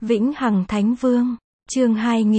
Vĩnh Hằng Thánh Vương, chương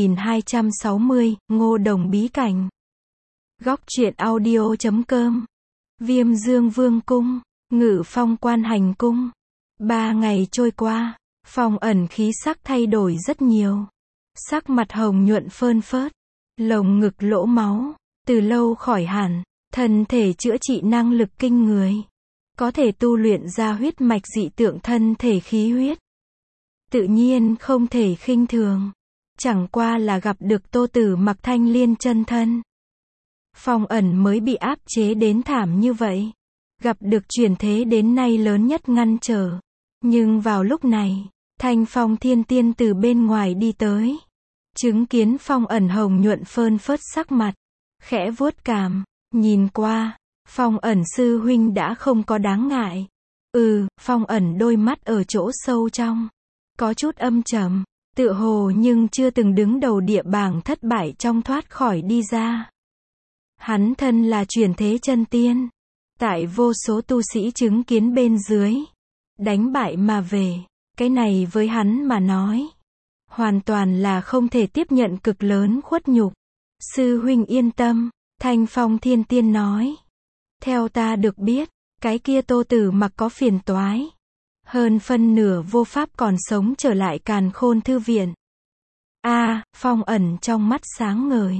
2260, Ngô Đồng bí cảnh. Góc truyện audio.com. Viêm Dương Vương Cung, Ngự Phong Quan Hành Cung. 3 ngày trôi qua, Phong Ẩn khí sắc thay đổi rất nhiều. Sắc mặt hồng nhuận phơn phớt, lồng ngực lỗ máu, từ lâu khỏi hẳn, thân thể chữa trị năng lực kinh người. Có thể tu luyện ra huyết mạch dị tượng thân thể khí huyết. Tự nhiên không thể khinh thường. Chẳng qua là gặp được Tô Tử Mặc thanh liên chân thân. Phong Ẩn mới bị áp chế đến thảm như vậy. Gặp được chuyển thế đến nay lớn nhất ngăn trở. Nhưng vào lúc này, Thanh Phong Thiên Tiên từ bên ngoài đi tới. Chứng kiến Phong Ẩn hồng nhuận phơn phớt sắc mặt. Khẽ vuốt cằm, nhìn qua, Phong Ẩn sư huynh đã không có đáng ngại. Phong Ẩn đôi mắt ở chỗ sâu trong. Có chút âm trầm, tựa hồ nhưng chưa từng đứng đầu địa bảng thất bại trong thoát khỏi đi ra. Hắn thân là chuyển thế chân tiên. Tại vô số tu sĩ chứng kiến bên dưới. Đánh bại mà về. Cái này với hắn mà nói. Hoàn toàn là không thể tiếp nhận cực lớn khuất nhục. Sư huynh yên tâm, Thanh Phong Thiên Tiên nói. Theo ta được biết, cái kia Tô Tử Mặc có phiền toái. Hơn phân nửa vô pháp còn sống trở lại Càn Khôn Thư Viện. Phong Ẩn trong mắt sáng ngời.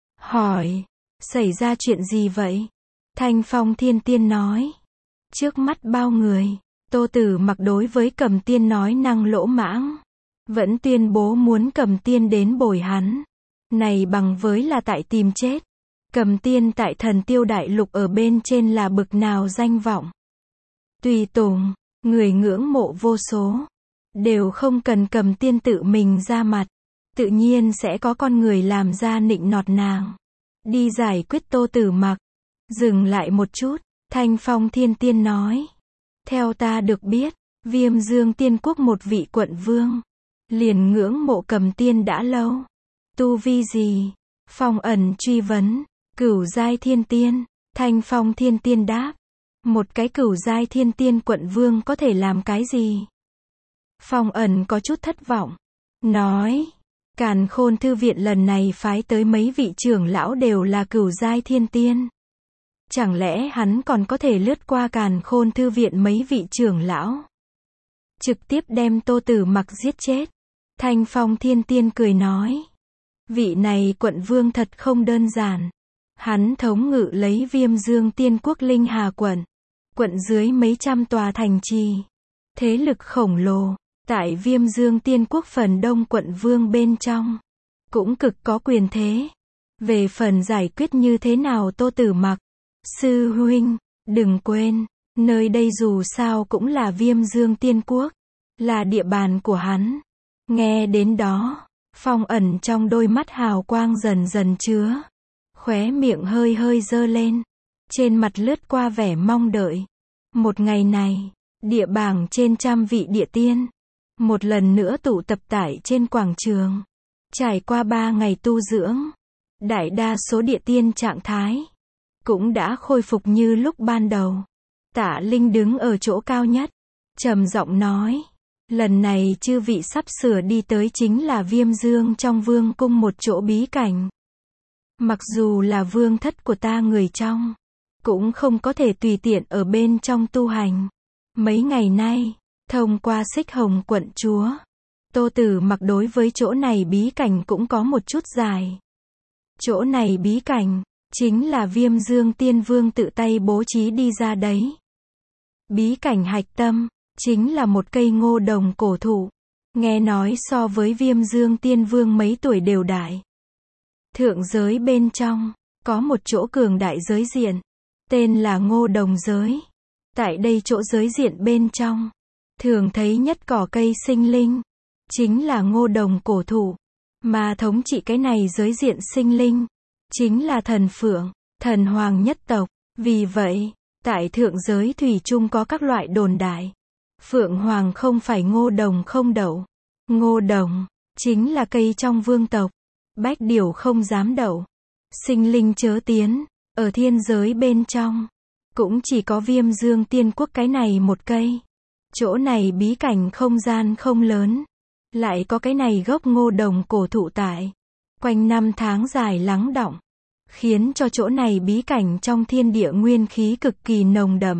Hỏi, xảy ra chuyện gì vậy? Thanh Phong Thiên Tiên nói. Trước mắt bao người, Tô Tử Mặc đối với Cầm Tiên nói năng lỗ mãng. Vẫn tuyên bố muốn Cầm Tiên đến bồi hắn. Này bằng với là tại tìm chết. Cầm Tiên tại Thần Tiêu Đại Lục ở bên trên là bực nào danh vọng. Tùy tùng, người ngưỡng mộ vô số. Đều không cần Cầm Tiên tự mình ra mặt. Tự nhiên sẽ có con người làm ra nịnh nọt nàng. Đi giải quyết Tô Tử Mặc. Dừng lại một chút, Thanh Phong Thiên Tiên nói. Theo ta được biết, Viêm Dương Tiên Quốc một vị quận vương. Liền ngưỡng mộ Cầm Tiên đã lâu. Tu vi gì? Phong Ẩn truy vấn. Cửu giai thiên tiên. Thanh Phong Thiên Tiên đáp. Một cái cửu giai thiên tiên quận vương có thể làm cái gì? Phong Ẩn có chút thất vọng. Nói. Càn Khôn Thư Viện lần này phái tới mấy vị trưởng lão đều là cửu giai thiên tiên. Chẳng lẽ hắn còn có thể lướt qua Càn Khôn Thư Viện mấy vị trưởng lão? Trực tiếp đem Tô Tử Mặc giết chết. Thanh Phong Thiên Tiên cười nói. Vị này quận vương thật không đơn giản. Hắn thống ngự lấy Viêm Dương Tiên Quốc Linh Hà quận. Quận dưới mấy trăm tòa thành trì. Thế lực khổng lồ. Tại Viêm Dương Tiên Quốc phần đông quận vương bên trong. Cũng cực có quyền thế. Về phần giải quyết như thế nào Tô Tử Mặc. Sư huynh, đừng quên. Nơi đây dù sao cũng là Viêm Dương Tiên Quốc. Là địa bàn của hắn. Nghe đến đó. Phong Ẩn trong đôi mắt hào quang dần dần chứa. Khóe miệng hơi hơi dơ lên. Trên mặt lướt qua vẻ mong đợi. Một ngày này, địa bảng trên trăm vị địa tiên. Một lần nữa tụ tập tại trên quảng trường. Trải qua 3 ngày tu dưỡng. Đại đa số địa tiên trạng thái. Cũng đã khôi phục như lúc ban đầu. Tạ Linh đứng ở chỗ cao nhất. Trầm giọng nói. Lần này chư vị sắp sửa đi tới chính là Viêm Dương trong vương cung một chỗ bí cảnh. Mặc dù là vương thất của ta người trong. Cũng không có thể tùy tiện ở bên trong tu hành. Mấy ngày nay, thông qua Xích Hồng quận chúa. Tô Tử Mặc đối với chỗ này bí cảnh cũng có một chút dài. Chỗ này bí cảnh, chính là Viêm Dương Tiên Vương tự tay bố trí đi ra đấy. Bí cảnh hạch tâm, chính là một cây ngô đồng cổ thụ. Nghe nói so với Viêm Dương Tiên Vương mấy tuổi đều đại. Thượng giới bên trong, có một chỗ cường đại giới diện. Tên là Ngô Đồng Giới. Tại đây chỗ giới diện bên trong. Thường thấy nhất cỏ cây sinh linh. Chính là ngô đồng cổ thụ. Mà thống trị cái này giới diện sinh linh. Chính là thần phượng, thần hoàng nhất tộc. Vì vậy, tại thượng giới thủy chung có các loại đồn đại. Phượng hoàng không phải ngô đồng không đậu. Ngô đồng, chính là cây trong vương tộc. Bách điểu không dám đậu. Sinh linh chớ tiến, ở thiên giới bên trong. Cũng chỉ có Viêm Dương Tiên Quốc cái này một cây. Chỗ này bí cảnh không gian không lớn. Lại có cái này gốc ngô đồng cổ thụ tại. Quanh năm tháng dài lắng đọng. Khiến cho chỗ này bí cảnh trong thiên địa nguyên khí cực kỳ nồng đậm.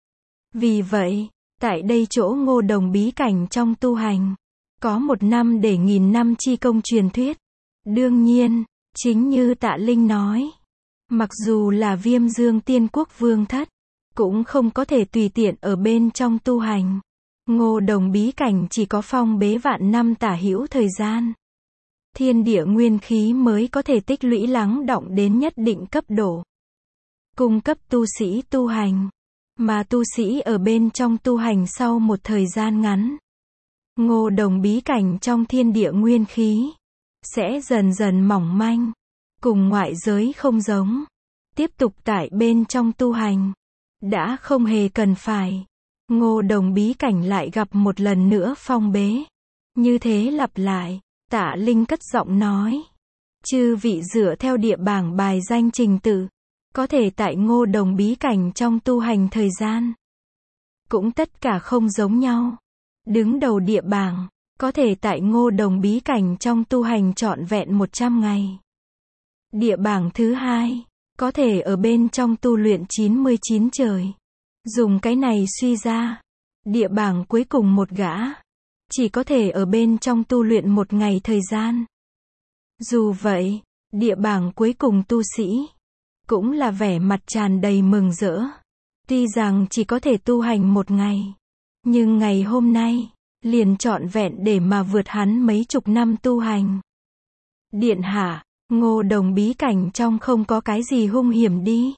Vì vậy, tại đây chỗ ngô đồng bí cảnh trong tu hành, có 1 năm để 1000 năm chi công truyền thuyết. Đương nhiên, chính như Tạ Linh nói, mặc dù là Viêm Dương Tiên Quốc vương thất, cũng không có thể tùy tiện ở bên trong tu hành. Ngô đồng bí cảnh chỉ có phong bế vạn năm tả hữu thời gian. Thiên địa nguyên khí mới có thể tích lũy lắng đọng đến nhất định cấp độ. Cung cấp tu sĩ tu hành. Mà tu sĩ ở bên trong tu hành sau một thời gian ngắn. Ngô đồng bí cảnh trong thiên địa nguyên khí sẽ dần dần mỏng manh. Cùng ngoại giới không giống. Tiếp tục tại bên trong tu hành. Đã không hề cần phải. Ngô đồng bí cảnh lại gặp một lần nữa phong bế. Như thế lặp lại. Tạ Linh cất giọng nói. Chư vị dựa theo địa bảng bài danh trình tự. Có thể tại ngô đồng bí cảnh trong tu hành thời gian. Cũng tất cả không giống nhau. Đứng đầu địa bảng. Có thể tại ngô đồng bí cảnh trong tu hành trọn vẹn 100 ngày. Địa bảng thứ 2. Có thể ở bên trong tu luyện 99 trời. Dùng cái này suy ra. Địa bảng cuối cùng một gã. Chỉ có thể ở bên trong tu luyện 1 ngày thời gian. Dù vậy, địa bảng cuối cùng tu sĩ. Cũng là vẻ mặt tràn đầy mừng rỡ. Tuy rằng chỉ có thể tu hành 1 ngày. Nhưng ngày hôm nay, liền trọn vẹn để mà vượt hắn mấy chục năm tu hành. Điện hạ, ngô đồng bí cảnh trong không có cái gì hung hiểm đi.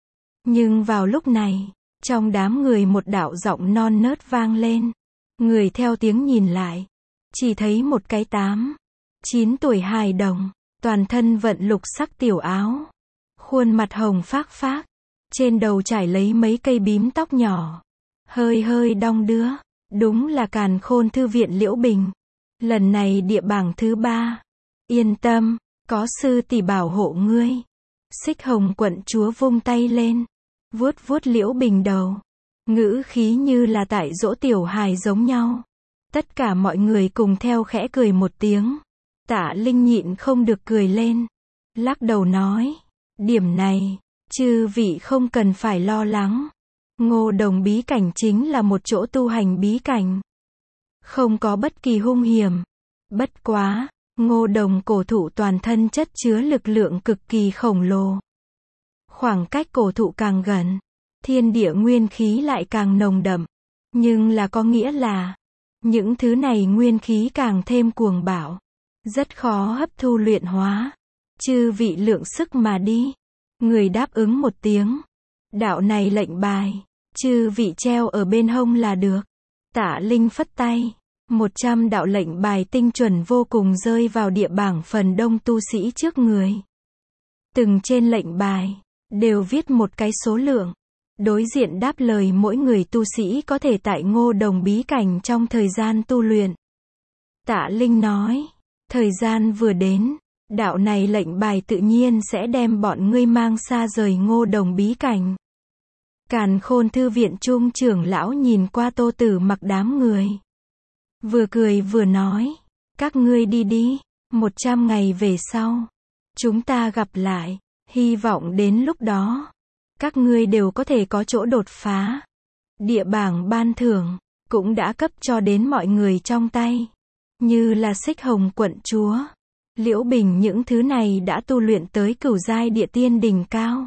Nhưng vào lúc này, trong đám người một đạo giọng non nớt vang lên. Người theo tiếng nhìn lại. Chỉ thấy một cái 8, 9 tuổi hài đồng. Toàn thân vận lục sắc tiểu áo. Khuôn mặt hồng phác phác. Trên đầu trải lấy mấy cây bím tóc nhỏ. Hơi hơi đong đưa. Đúng là Càn Khôn Thư viện Liễu Bình. Lần này địa bảng thứ 3. Yên tâm, có sư tỷ bảo hộ ngươi. Xích Hồng quận chúa vung tay lên. Vuốt vuốt Liễu Bình đầu. Ngữ khí như là tại dỗ tiểu hài giống nhau. Tất cả mọi người cùng theo khẽ cười một tiếng. Tạ Linh nhịn không được cười lên. Lắc đầu nói. Điểm này, chư vị không cần phải lo lắng. Ngô đồng bí cảnh chính là một chỗ tu hành bí cảnh. Không có bất kỳ hung hiểm. Bất quá, ngô đồng cổ thụ toàn thân chất chứa lực lượng cực kỳ khổng lồ. Khoảng cách cổ thụ càng gần, thiên địa nguyên khí lại càng nồng đậm. Nhưng là có nghĩa là, những thứ này nguyên khí càng thêm cuồng bạo. Rất khó hấp thu luyện hóa. Chư vị lượng sức mà đi. Người đáp ứng một tiếng. Đạo này lệnh bài. Chư vị treo ở bên hông là được. Tạ Linh phất tay. 100 đạo lệnh bài tinh chuẩn vô cùng rơi vào địa bảng phần đông tu sĩ trước người. Từng trên lệnh bài, đều viết một cái số lượng. Đối diện đáp lời mỗi người tu sĩ có thể tại ngô đồng bí cảnh trong thời gian tu luyện. Tạ Linh nói. Thời gian vừa đến. Đạo này lệnh bài tự nhiên sẽ đem bọn ngươi mang xa rời ngô đồng bí cảnh. Càn Khôn Thư viện Trung trưởng lão nhìn qua Tô Tử Mặc đám người. Vừa cười vừa nói. Các ngươi đi đi. 100 ngày về sau. Chúng ta gặp lại. Hy vọng đến lúc đó. Các ngươi đều có thể có chỗ đột phá. Địa bảng ban thưởng. Cũng đã cấp cho đến mọi người trong tay. Như là Xích Hồng quận chúa. Liễu Bình những thứ này đã tu luyện tới cửu giai địa tiên đỉnh cao.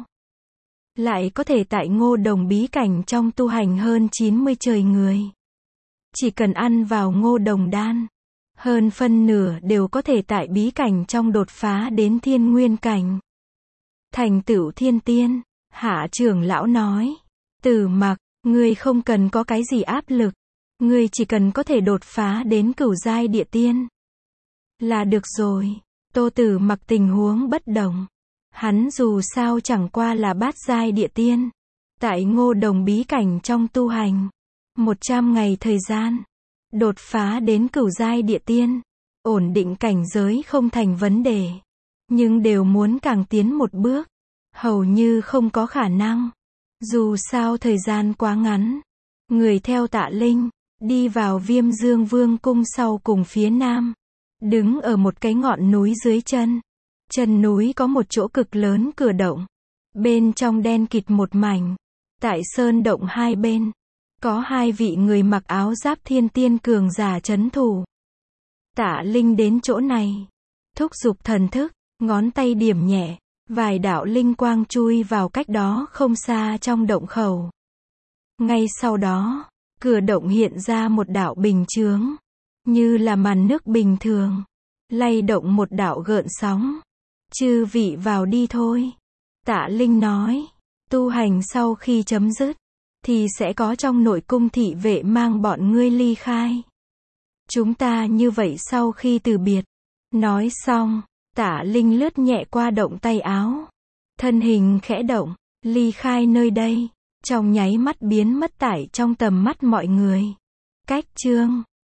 Lại có thể tại ngô đồng bí cảnh trong tu hành hơn 90 trời người. Chỉ cần ăn vào ngô đồng đan. Hơn phân nửa đều có thể tại bí cảnh trong đột phá đến thiên nguyên cảnh. Thành tựu thiên tiên. Hạ trưởng lão nói. Tử Mặc, ngươi không cần có cái gì áp lực. Ngươi chỉ cần có thể đột phá đến cửu giai địa tiên. Là được rồi. Tô Tử Mặc tình huống bất đồng. Hắn dù sao chẳng qua là bát giai địa tiên. Tại ngô đồng bí cảnh trong tu hành. 100 ngày thời gian. Đột phá đến cửu giai địa tiên. Ổn định cảnh giới không thành vấn đề. Nhưng đều muốn càng tiến một bước. Hầu như không có khả năng. Dù sao thời gian quá ngắn. Người theo Tạ Linh. đi vào Viêm Dương Vương cung sau cùng phía nam. Đứng ở một cái ngọn núi dưới chân. Chân núi có một chỗ cực lớn cửa động. Bên trong đen kịt một mảnh. Tại sơn động hai bên, có hai vị người mặc áo giáp thiên tiên cường giả trấn thủ. Tạ Linh đến chỗ này, thúc giục thần thức, ngón tay điểm nhẹ, vài đạo linh quang chui vào cách đó không xa trong động khẩu. Ngay sau đó, cửa động hiện ra một đạo bình chướng, như là màn nước bình thường, lay động một đạo gợn sóng. Chư vị vào đi thôi. Tạ Linh nói, tu hành sau khi chấm dứt, thì sẽ có trong nội cung thị vệ mang bọn ngươi ly khai. Chúng ta như vậy sau khi từ biệt. Nói xong, Tạ Linh lướt nhẹ qua động tay áo. Thân hình khẽ động, ly khai nơi đây, trong nháy mắt biến mất tại trong tầm mắt mọi người. Cách chương